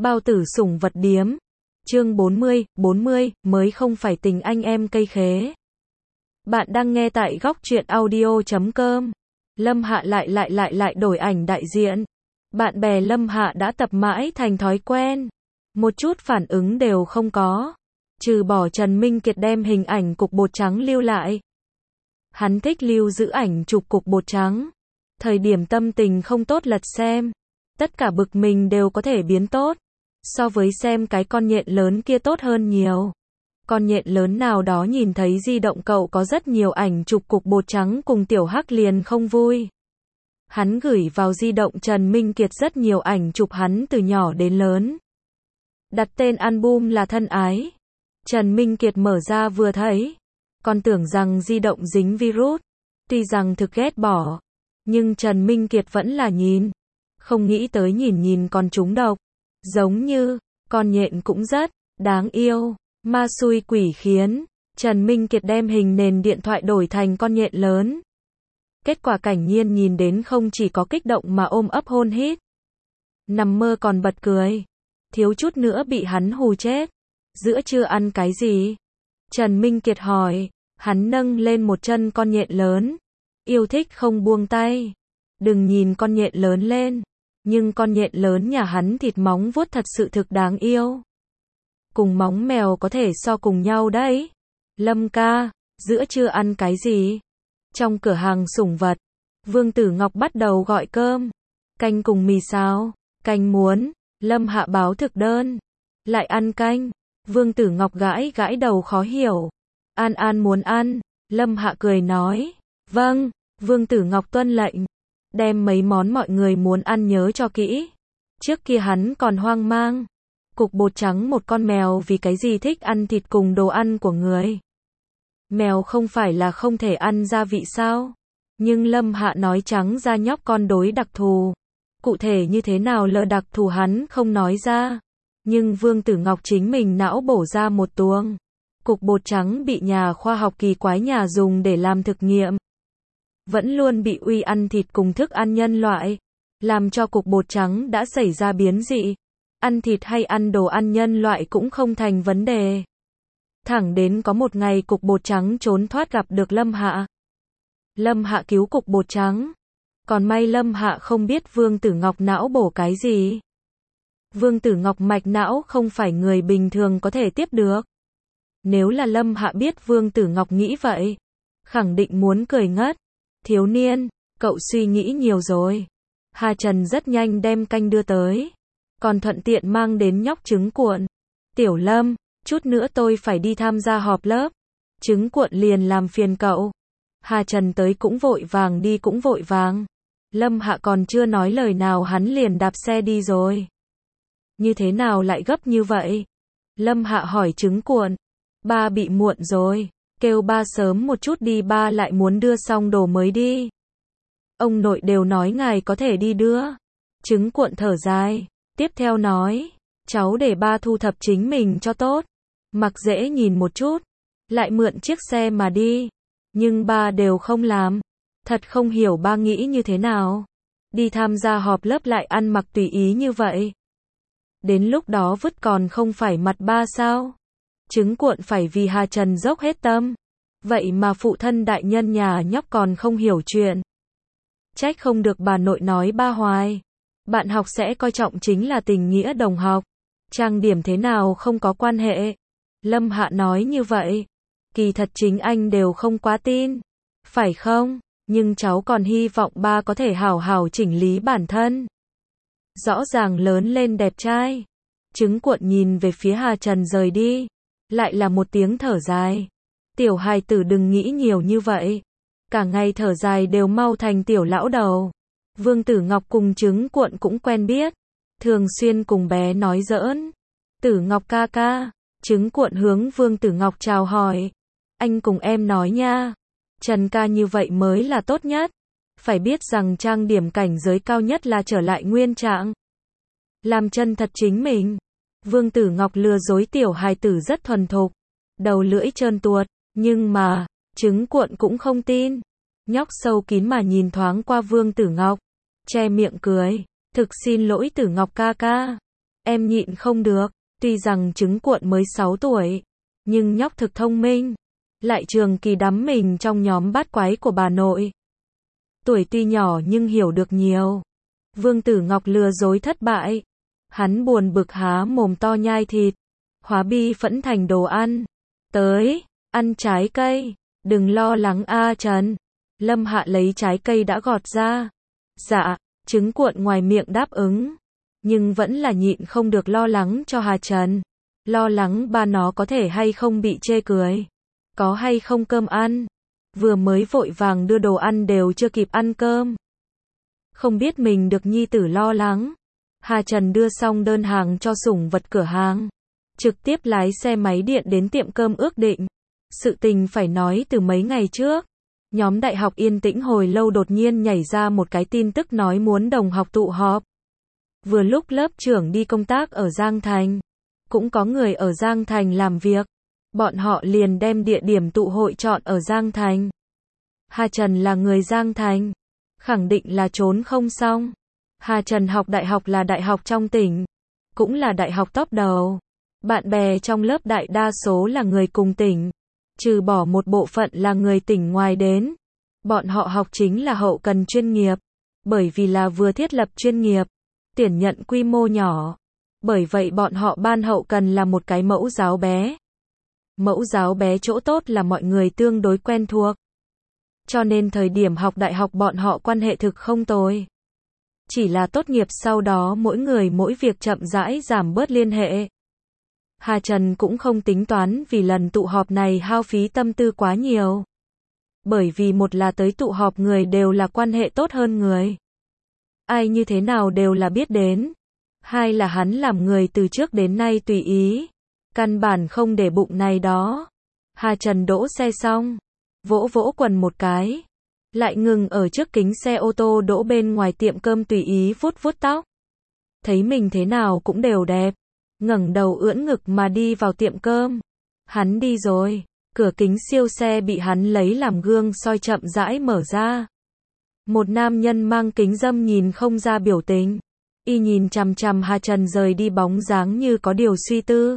Bao tử sủng vật điếm. Chương 40, mới không phải tình anh em cây khế. Bạn đang nghe tại góc truyện audio.com. Lâm Hạ lại đổi ảnh đại diện. Bạn bè Lâm Hạ đã tập mãi thành thói quen. Một chút phản ứng đều không có. Trừ bỏ Trần Minh Kiệt đem hình ảnh cục bột trắng lưu lại. Hắn thích lưu giữ ảnh chụp cục bột trắng. Thời điểm tâm tình không tốt lật xem. Tất cả bực mình đều có thể biến tốt. So với xem cái con nhện lớn kia tốt hơn nhiều. Con nhện lớn nào đó nhìn thấy di động cậu có rất nhiều ảnh chụp cục bột trắng cùng Tiểu Hắc liền không vui. Hắn gửi vào di động Trần Minh Kiệt rất nhiều ảnh chụp hắn từ nhỏ đến lớn. Đặt tên album là Thân Ái. Trần Minh Kiệt mở ra vừa thấy. Còn tưởng rằng di động dính virus. Tuy rằng thực ghét bỏ. Nhưng Trần Minh Kiệt vẫn là nhìn. Không nghĩ tới nhìn còn trúng độc. Giống như, con nhện cũng rất đáng yêu, ma xui quỷ khiến. Trần Minh Kiệt đem hình nền điện thoại đổi thành con nhện lớn. Kết quả Cảnh Nhiên nhìn đến không chỉ có kích động mà ôm ấp hôn hít. Nằm mơ còn bật cười. Thiếu chút nữa bị hắn hù chết. Giữa trưa ăn cái gì? Trần Minh Kiệt hỏi. Hắn nâng lên một chân con nhện lớn. Yêu thích không buông tay. Đừng nhìn con nhện lớn lên. Nhưng con nhện lớn nhà hắn thịt móng vuốt thật sự thực đáng yêu. Cùng móng mèo có thể so cùng nhau đấy. Lâm ca, giữa trưa ăn cái gì? Trong cửa hàng sủng vật, Vương Tử Ngọc bắt đầu gọi cơm. Canh cùng mì xào. Canh muốn. Lâm Hạ báo thực đơn. Lại ăn canh. Vương Tử Ngọc gãi đầu khó hiểu. An muốn ăn. Lâm Hạ cười nói. Vâng. Vương Tử Ngọc tuân lệnh. Đem mấy món mọi người muốn ăn nhớ cho kỹ. Trước kia hắn còn hoang mang. Cục bột trắng một con mèo vì cái gì thích ăn thịt cùng đồ ăn của người. Mèo không phải là không thể ăn gia vị sao? Nhưng Lâm Hạ nói trắng ra nhóc con đối đặc thù. Cụ thể như thế nào lợ đặc thù hắn không nói ra. Nhưng Vương Tử Ngọc chính mình não bổ ra một tuồng. Cục bột trắng bị nhà khoa học kỳ quái nhà dùng để làm thực nghiệm. Vẫn luôn bị uy ăn thịt cùng thức ăn nhân loại. Làm cho cục bột trắng đã xảy ra biến dị. Ăn thịt hay ăn đồ ăn nhân loại cũng không thành vấn đề. Thẳng đến có một ngày cục bột trắng trốn thoát gặp được Lâm Hạ. Lâm Hạ cứu cục bột trắng. Còn may Lâm Hạ không biết Vương Tử Ngọc não bổ cái gì. Vương Tử Ngọc mạch não không phải người bình thường có thể tiếp được. Nếu là Lâm Hạ biết Vương Tử Ngọc nghĩ vậy, khẳng định muốn cười ngất. Thiếu niên, cậu suy nghĩ nhiều rồi. Hà Trần rất nhanh đem canh đưa tới. Còn thuận tiện mang đến nhóc trứng cuộn. Tiểu Lâm, chút nữa tôi phải đi tham gia họp lớp. Trứng cuộn liền làm phiền cậu. Hà Trần tới cũng vội vàng đi cũng vội vàng. Lâm Hạ còn chưa nói lời nào hắn liền đạp xe đi rồi. Như thế nào lại gấp như vậy? Lâm Hạ hỏi trứng cuộn. Ba bị muộn rồi. Kêu ba sớm một chút đi, ba lại muốn đưa xong đồ mới đi. Ông nội đều nói ngài có thể đi đưa. Trứng cuộn thở dài. Tiếp theo nói. Cháu để ba thu thập chính mình cho tốt. Mặc dễ nhìn một chút. Lại mượn chiếc xe mà đi. Nhưng ba đều không làm. Thật không hiểu ba nghĩ như thế nào. Đi tham gia họp lớp lại ăn mặc tùy ý như vậy. Đến lúc đó vứt còn không phải mặt ba sao? Trứng cuộn phải vì Hà Trần dốc hết tâm. Vậy mà phụ thân đại nhân nhà nhóc còn không hiểu chuyện. Trách không được bà nội nói ba hoài. Bạn học sẽ coi trọng chính là tình nghĩa đồng học. Trang điểm thế nào không có quan hệ. Lâm Hạ nói như vậy. Kỳ thật chính anh đều không quá tin. Phải không? Nhưng cháu còn hy vọng ba có thể hảo hảo chỉnh lý bản thân. Rõ ràng lớn lên đẹp trai. Trứng cuộn nhìn về phía Hà Trần rời đi. Lại là một tiếng thở dài. Tiểu hài tử đừng nghĩ nhiều như vậy. Cả ngày thở dài đều mau thành tiểu lão đầu. Vương Tử Ngọc cùng trứng cuộn cũng quen biết. Thường xuyên cùng bé nói giỡn. Tử Ngọc ca ca. Trứng cuộn hướng Vương Tử Ngọc chào hỏi. Anh cùng em nói nha. Trần ca như vậy mới là tốt nhất. Phải biết rằng trang điểm cảnh giới cao nhất là trở lại nguyên trạng. Làm chân thật chính mình. Vương Tử Ngọc lừa dối tiểu hài tử rất thuần thục. Đầu lưỡi trơn tuột. Nhưng mà, trứng cuộn cũng không tin. Nhóc sâu kín mà nhìn thoáng qua Vương Tử Ngọc. Che miệng cười. Thực xin lỗi Tử Ngọc ca ca. Em nhịn không được, tuy rằng trứng cuộn mới 6 tuổi, nhưng nhóc thực thông minh, lại trường kỳ đắm mình trong nhóm bát quái của bà nội. Tuổi tuy nhỏ nhưng hiểu được nhiều. Vương Tử Ngọc lừa dối thất bại. Hắn buồn bực há mồm to nhai thịt, hóa bi phẫn thành đồ ăn. Tới, ăn trái cây, đừng lo lắng a Trần. Lâm Hạ lấy trái cây đã gọt ra. Dạ, trứng cuộn ngoài miệng đáp ứng. Nhưng vẫn là nhịn không được lo lắng cho Hà Trần. Lo lắng ba nó có thể hay không bị chê cười. Có hay không cơm ăn. Vừa mới vội vàng đưa đồ ăn đều chưa kịp ăn cơm. Không biết mình được nhi tử lo lắng. Hà Trần đưa xong đơn hàng cho sủng vật cửa hàng. Trực tiếp lái xe máy điện đến tiệm cơm ước định. Sự tình phải nói từ mấy ngày trước. Nhóm đại học yên tĩnh hồi lâu đột nhiên nhảy ra một cái tin tức nói muốn đồng học tụ họp. Vừa lúc lớp trưởng đi công tác ở Giang Thành. Cũng có người ở Giang Thành làm việc. Bọn họ liền đem địa điểm tụ hội chọn ở Giang Thành. Hà Trần là người Giang Thành. Khẳng định là trốn không xong. Hà Trần học đại học là đại học trong tỉnh. Cũng là đại học top đầu. Bạn bè trong lớp đại đa số là người cùng tỉnh. Trừ bỏ một bộ phận là người tỉnh ngoài đến. Bọn họ học chính là hậu cần chuyên nghiệp. Bởi vì là vừa thiết lập chuyên nghiệp. Tuyển nhận quy mô nhỏ. Bởi vậy bọn họ ban hậu cần là một cái mẫu giáo bé. Mẫu giáo bé chỗ tốt là mọi người tương đối quen thuộc. Cho nên thời điểm học đại học bọn họ quan hệ thực không tồi. Chỉ là tốt nghiệp sau đó mỗi người mỗi việc chậm rãi giảm bớt liên hệ. Hà Trần cũng không tính toán vì lần tụ họp này hao phí tâm tư quá nhiều. Bởi vì một là tới tụ họp người đều là quan hệ tốt hơn người. Ai như thế nào đều là biết đến. Hai là hắn làm người từ trước đến nay tùy ý. Căn bản không để bụng này đó. Hà Trần đỗ xe xong. Vỗ vỗ quần một cái. Lại ngừng ở trước kính xe ô tô đỗ bên ngoài tiệm cơm tùy ý vuốt vuốt tóc. Thấy mình thế nào cũng đều đẹp. Ngẩng đầu ưỡn ngực mà đi vào tiệm cơm. Hắn đi rồi. Cửa kính siêu xe bị hắn lấy làm gương soi chậm rãi mở ra. Một nam nhân mang kính râm nhìn không ra biểu tình. Y nhìn chằm chằm Hà Trần rời đi bóng dáng như có điều suy tư.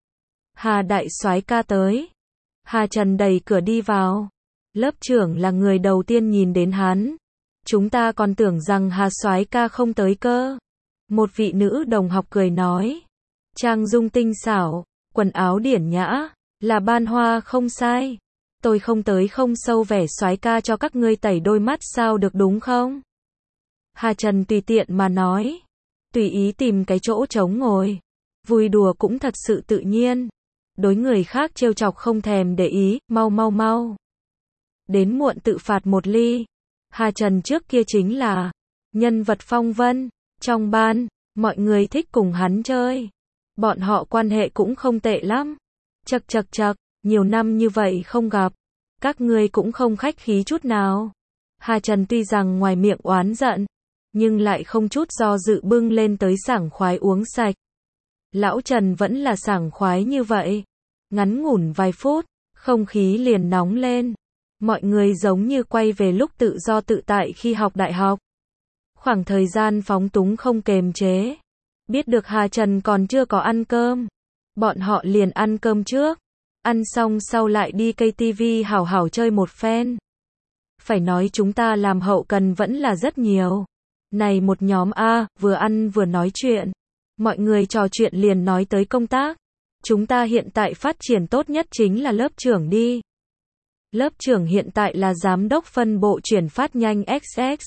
Hà đại soái ca tới. Hà Trần đẩy cửa đi vào. Lớp trưởng là người đầu tiên nhìn đến hắn. Chúng ta còn tưởng rằng Hà soái ca không tới cơ. Một vị nữ đồng học cười nói. Trang dung tinh xảo, quần áo điển nhã, là Ban Hoa không sai. Tôi không tới không sâu vẻ soái ca cho các ngươi tẩy đôi mắt sao được đúng không? Hà Trần tùy tiện mà nói. Tùy ý tìm cái chỗ trống ngồi. Vui đùa cũng thật sự tự nhiên. Đối người khác trêu chọc không thèm để ý, mau. Đến muộn tự phạt một ly. Hà Trần trước kia chính là nhân vật phong vân. Trong ban, mọi người thích cùng hắn chơi. Bọn họ quan hệ cũng không tệ lắm. Chậc, nhiều năm như vậy không gặp. Các ngươi cũng không khách khí chút nào. Hà Trần tuy rằng ngoài miệng oán giận, nhưng lại không chút do dự bưng lên tới sảng khoái uống sạch. Lão Trần vẫn là sảng khoái như vậy. Ngắn ngủn vài phút, không khí liền nóng lên. Mọi người giống như quay về lúc tự do tự tại khi học đại học. Khoảng thời gian phóng túng không kềm chế. Biết được Hà Trần còn chưa có ăn cơm. Bọn họ liền ăn cơm trước. Ăn xong sau lại đi cây tivi hảo hảo chơi một phen. Phải nói chúng ta làm hậu cần vẫn là rất nhiều. Này một nhóm A, vừa ăn vừa nói chuyện. Mọi người trò chuyện liền nói tới công tác. Chúng ta hiện tại phát triển tốt nhất chính là lớp trưởng đi. Lớp trưởng hiện tại là giám đốc phân bộ chuyển phát nhanh XX.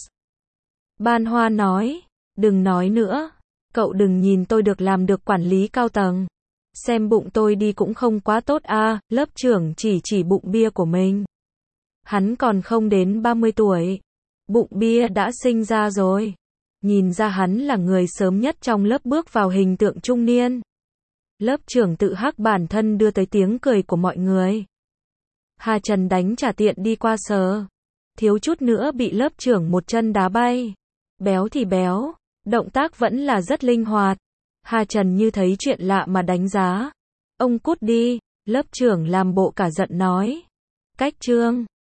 Ban Hoa nói, đừng nói nữa. Cậu đừng nhìn tôi được làm được quản lý cao tầng. Xem bụng tôi đi cũng không quá tốt a. Lớp trưởng chỉ bụng bia của mình. Hắn còn không đến 30 tuổi. Bụng bia đã sinh ra rồi. Nhìn ra hắn là người sớm nhất trong lớp bước vào hình tượng trung niên. Lớp trưởng tự hắc bản thân đưa tới tiếng cười của mọi người. Hà Trần đánh trả tiện đi qua sờ. Thiếu chút nữa bị lớp trưởng một chân đá bay. Béo thì béo. Động tác vẫn là rất linh hoạt. Hà Trần như thấy chuyện lạ mà đánh giá. Ông cút đi. Lớp trưởng làm bộ cả giận nói. Cách trương.